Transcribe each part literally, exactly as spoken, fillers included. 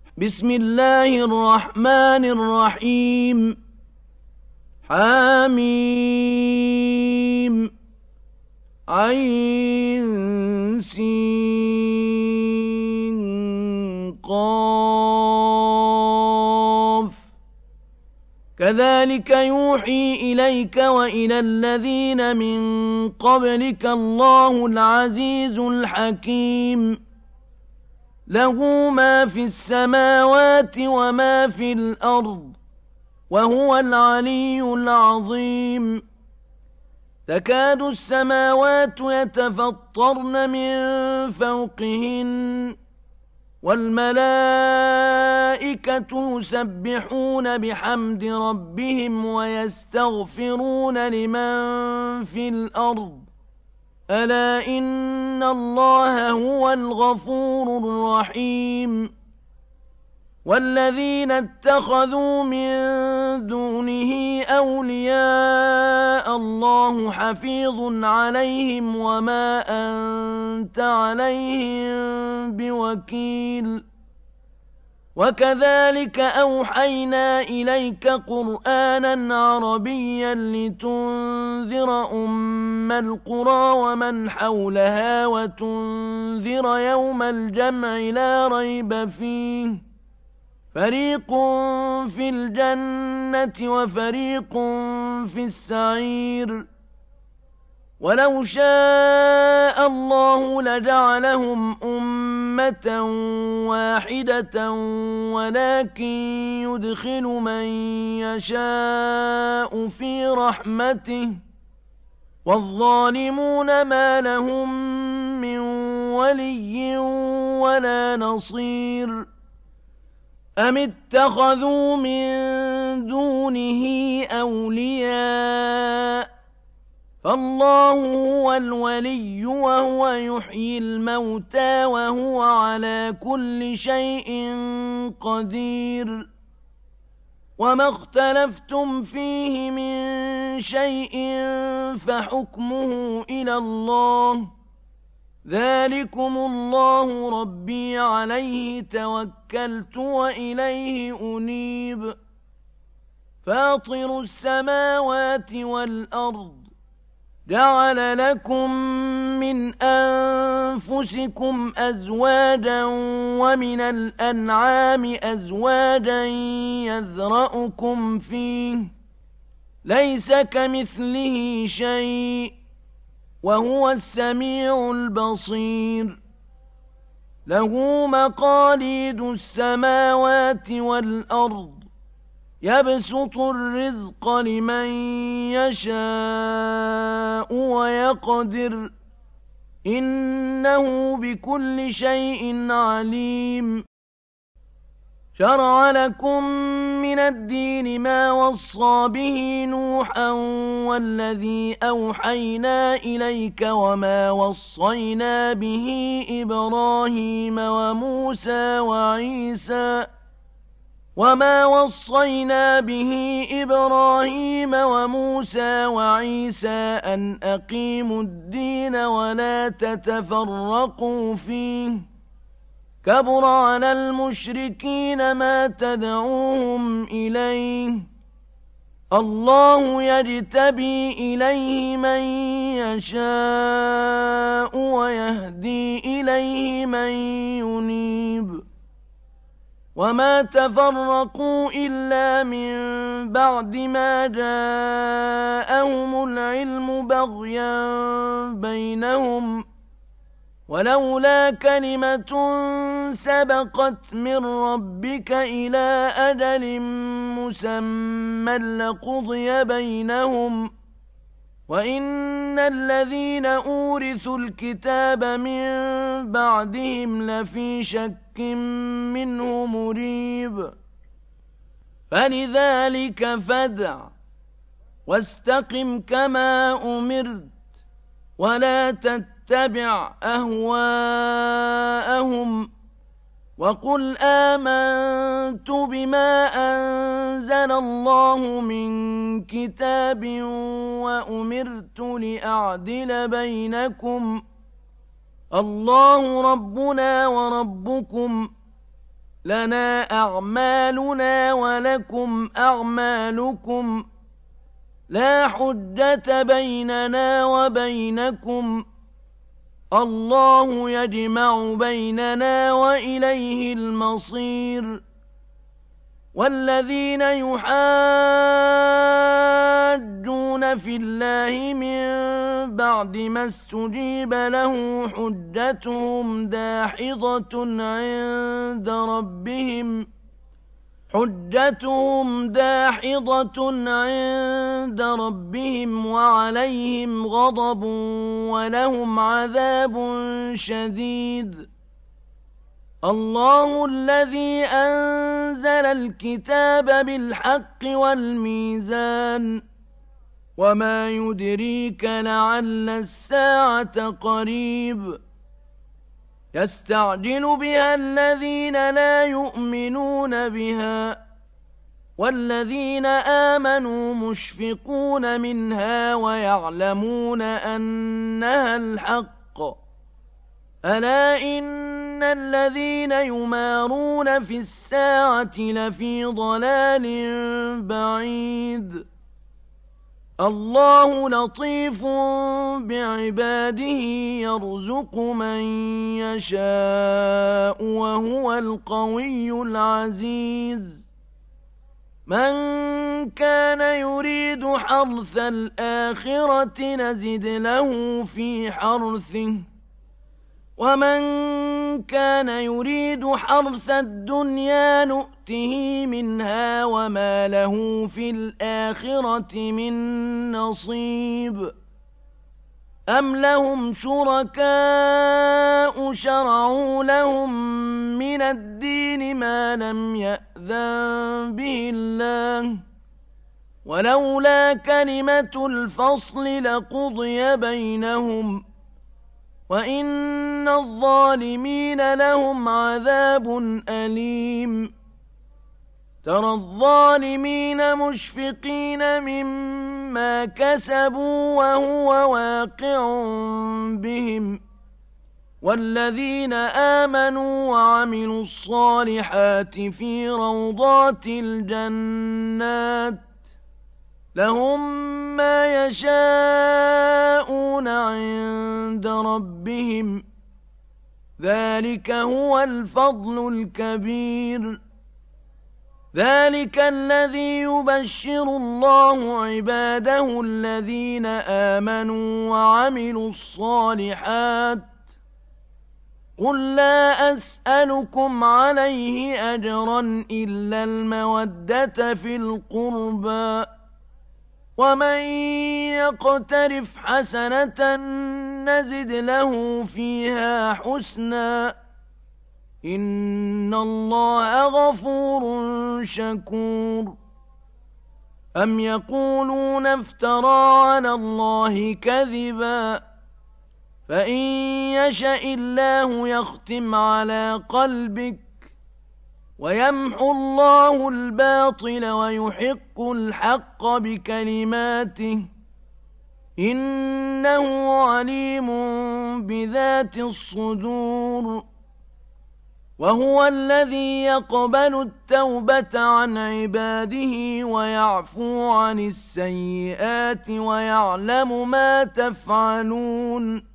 بسم الله الرحمن الرحيم حميم عين سين قاف كذلك يوحي إليك وإلى الذين من قبلك الله العزيز الحكيم له ما في السماوات وما في الأرض وهو العلي العظيم تكاد السماوات يتفطرن من فوقهن والملائكة يسبحون بحمد ربهم ويستغفرون لمن في الأرض ألا إن الله هو الغفور الرحيم والذين اتخذوا من دونه أولياء الله حفيظ عليهم وما أنت عليهم بوكيل وكذلك أوحينا إليك قرآنا عربيا لتنذر أم القرى ومن حولها وتنذر يوم الجمع لا ريب فيه فريق في الجنة وفريق في السعير ولو شاء الله لجعلهم أمة واحدة ولكن يدخل من يشاء في رحمته والظالمون ما لهم من ولي ولا نصير أم اتخذوا من دونه أولياء فالله هو الولي وهو يحيي الموتى وهو على كل شيء قدير وما اختلفتم فيه من شيء فحكمه إلى الله ذلكم الله ربي عليه توكلت وإليه أنيب فاطر السماوات والأرض جعل لكم من أنفسكم أزواجا ومن الأنعام أزواجا يذرأكم فيه ليس كمثله شيء وهو السميع البصير له مقاليد السماوات والأرض يبسط الرزق لمن يشاء ويقدر إنه بكل شيء عليم شرع لكم من الدين ما وصى به نوحا والذي أوحينا إليك وما وصينا به إبراهيم وموسى وعيسى وما وصينا به إبراهيم وموسى وعيسى أن أقيموا الدين ولا تتفرقوا فيه كبر على المشركين ما تدعوهم إليه الله يجتبي إليه من يشاء ويهدي إليه من ينيب وما تفرقوا إلا من بعد ما جاءهم العلم بغيا بينهم ولولا كلمة سبقت من ربك إلى أجل مسمى لقضي بينهم وإن الذين أورثوا الكتاب من بعدهم لفي شك منه مريب فلذلك فادع واستقم كما أمرت ولا تتبع أهواءهم وقل آمنت بما أنزل الله من كتاب وأمرت لأعدل بينكم الله ربنا وربكم لنا أعمالنا ولكم أعمالكم لا حجة بيننا وبينكم الله يجمع بيننا وإليه المصير والذين يحاجون في الله من بعد ما استجيب له حجتهم داحضة عند ربهم حجتهم داحضة عند ربهم وعليهم غضب ولهم عذاب شديد الله الذي أنزل الكتاب بالحق والميزان وما يدريك لعل الساعة قريب يستعجل بها الذين لا يؤمنون بها والذين آمنوا مشفقون منها ويعلمون أنها الحق ألا إن الذين يمارون في الساعة لفي ضلال بعيد الله لطيف بعباده يرزق من يشاء وهو القوي العزيز من كان يريد حرث الآخرة نزد له في حرثه ومن كان يريد حرث الدنيا نؤته منها وما له في الآخرة من نصيب أم لهم شركاء شرعوا لهم من الدين ما لم يأذن به الله ولولا كلمة الفصل لقضي بينهم وإن الظالمين لهم عذاب أليم ترى الظالمين مشفقين مما كسبوا وهو واقع بهم والذين آمنوا وعملوا الصالحات في روضات الجنات لهم ما يشاءون عند ربهم ذلك هو الفضل الكبير ذلك الذي يبشر الله عباده الذين آمنوا وعملوا الصالحات قل لا أسألكم عليه أجرا إلا المودة في القربى ومن يقترف حسنة نزد له فيها حسنا إن الله غفور شكور أم يقولون افترى على الله كذبا فإن يشأ الله يختم على قلبك ويمحو الله الباطل ويحق الحق بكلماته إنه عليم بذات الصدور وهو الذي يقبل التوبة عن عباده ويعفو عن السيئات ويعلم ما تفعلون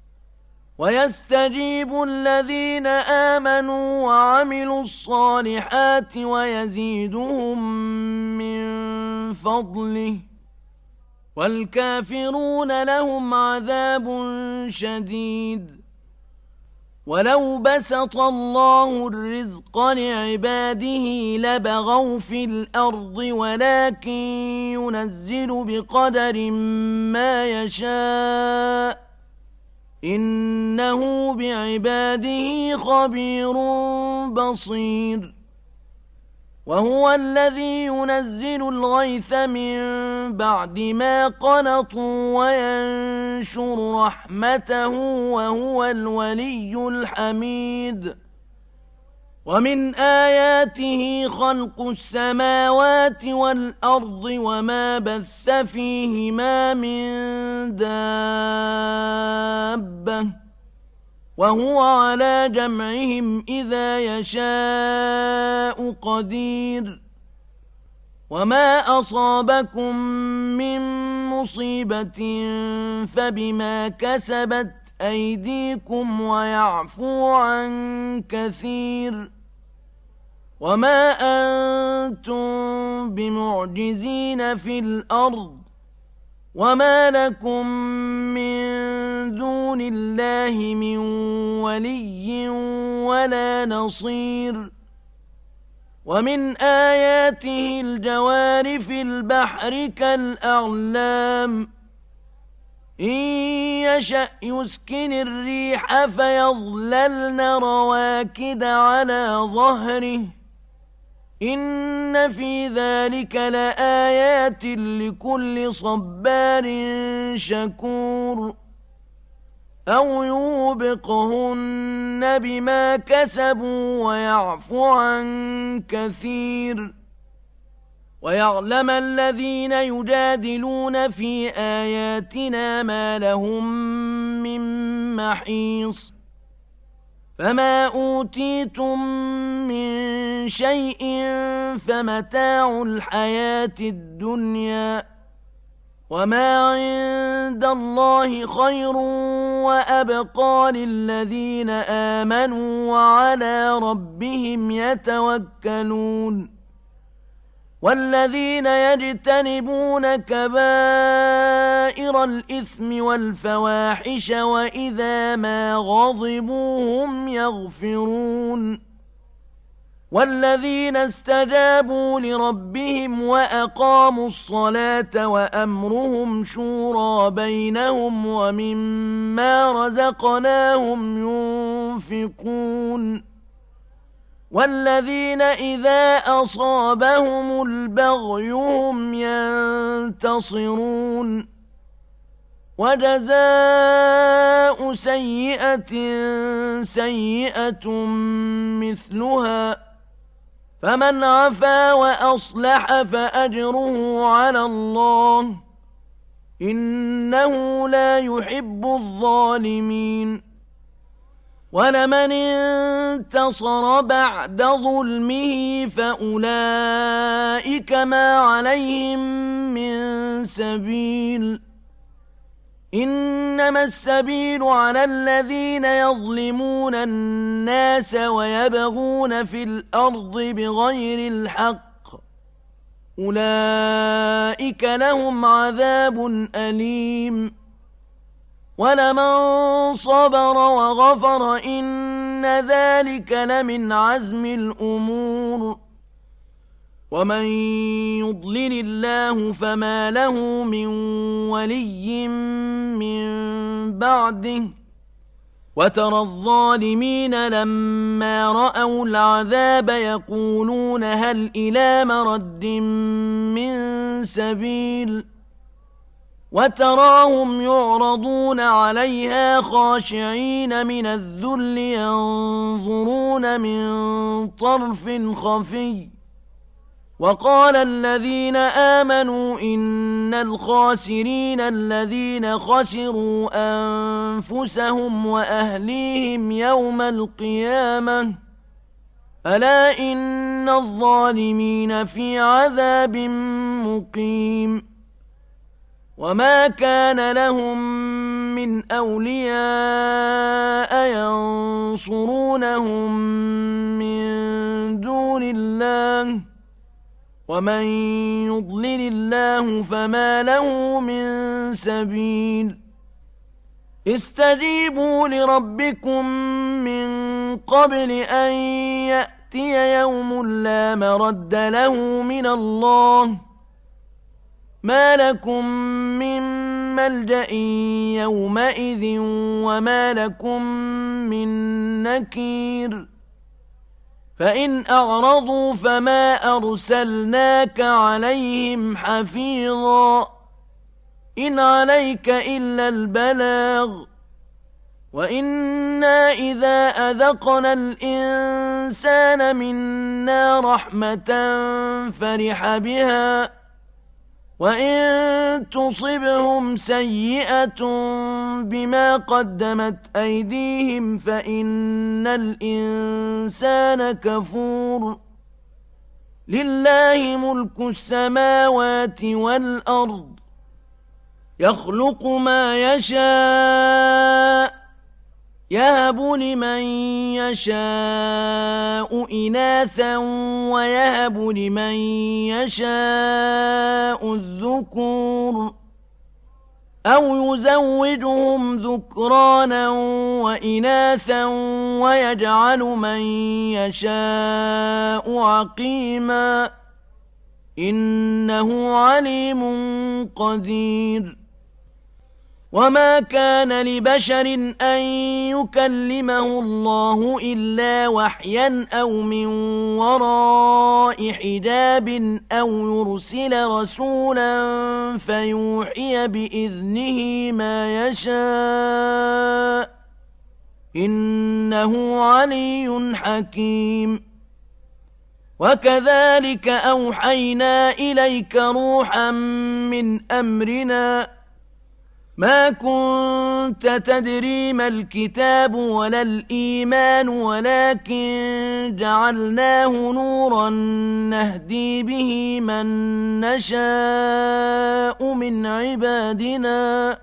ويستجيب الذين آمنوا وعملوا الصالحات ويزيدهم من فضله والكافرون لهم عذاب شديد ولو بسط الله الرزق لعباده لبغوا في الأرض ولكن ينزل بقدر ما يشاء إنه بعباده خبير بصير وهو الذي ينزل الغيث من بعد ما قنطوا وينشر رحمته وهو الولي الحميد ومن آياته خلق السماوات والأرض وما بث فيهما من دابة وهو على جمعهم إذا يشاء قدير وما أصابكم من مصيبة فبما كسبت أيديكم ويعفو عن كثير وما أنتم بمعجزين في الأرض وما لكم من دون الله من ولي ولا نصير ومن آياته الجوار في البحر كالأعلام إن يشأ يسكن الريح فيظللن رواكد على ظهره إن في ذلك لآيات لكل صبار شكور أو يوبقهن بما كسبوا ويعفو عن كثير ويعلم الذين يجادلون في آياتنا ما لهم من محيص فما أوتيتم من شيء فمتاع الحياة الدنيا وما عند الله خير وأبقى للذين آمنوا وعلى ربهم يتوكلون والذين يجتنبون كبائر الإثم والفواحش وإذا ما غضبوا هم يغفرون والذين استجابوا لربهم وأقاموا الصلاة وأمرهم شورى بينهم ومما رزقناهم ينفقون والذين إذا أصابهم البغي هم ينتصرون وجزاء سيئة سيئة مثلها فمن عفا وأصلح فأجره على الله إنه لا يحب الظالمين ولمن انتصر بعد ظلمه فأولئك ما عليهم من سبيل إنما السبيل على الذين يظلمون الناس ويبغون في الأرض بغير الحق أولئك لهم عذاب أليم ولمن صبر وغفر إن ذلك لمن عزم الأمور ومن يضلل الله فما له من ولي من بعده وترى الظالمين لما رأوا العذاب يقولون هل إلى مرد من سبيل وتراهم يعرضون عليها خاشعين من الذل ينظرون من طرف خفي وقال الذين آمنوا إن الخاسرين الذين خسروا أنفسهم وأهليهم يوم القيامة ألا إن الظالمين في عذاب مقيم وما كان لهم من أولياء ينصرونهم من دون الله ومن يضلل الله فما له من سبيل استجيبوا لربكم من قبل أن يأتي يوم لا مرد له من الله ما لكم من ملجأ يومئذ وما لكم من نكير فإن أعرضوا فما أرسلناك عليهم حفيظا إن عليك إلا البلاغ وإنا إذا أذقنا الإنسان منا رحمة فرح بها وإن تصبهم سيئة بما قدمت أيديهم فإن الإنسان كفور لله ملك السماوات والأرض يخلق ما يشاء يهب لمن يشاء إناثا ويهب لمن يشاء الذكور أو يزوجهم ذكرانا وإناثا ويجعل من يشاء عقيما إنه عليم قدير وما كان لبشر أن يكلمه الله إلا وحيا أو من وراء حجاب أو يرسل رسولا فيوحي بإذنه ما يشاء إنه علي حكيم وكذلك أوحينا إليك روحا من أمرنا ما كنت تدري ما الكتاب ولا الإيمان ولكن جعلناه نورا نهدي به من نشاء من عبادنا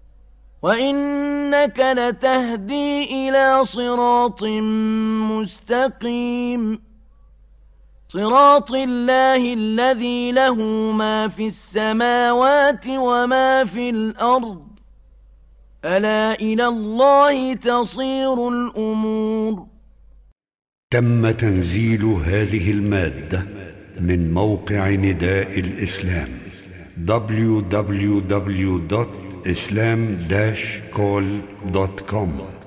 وإنك لتهدي إلى صراط مستقيم صراط الله الذي له ما في السماوات وما في الأرض ألا إلى الله تصير الأمور. تم تنزيل هذه المادة من موقع نداء الإسلام دبليو دبليو دبليو دوت إسلام داش كول دوت كوم.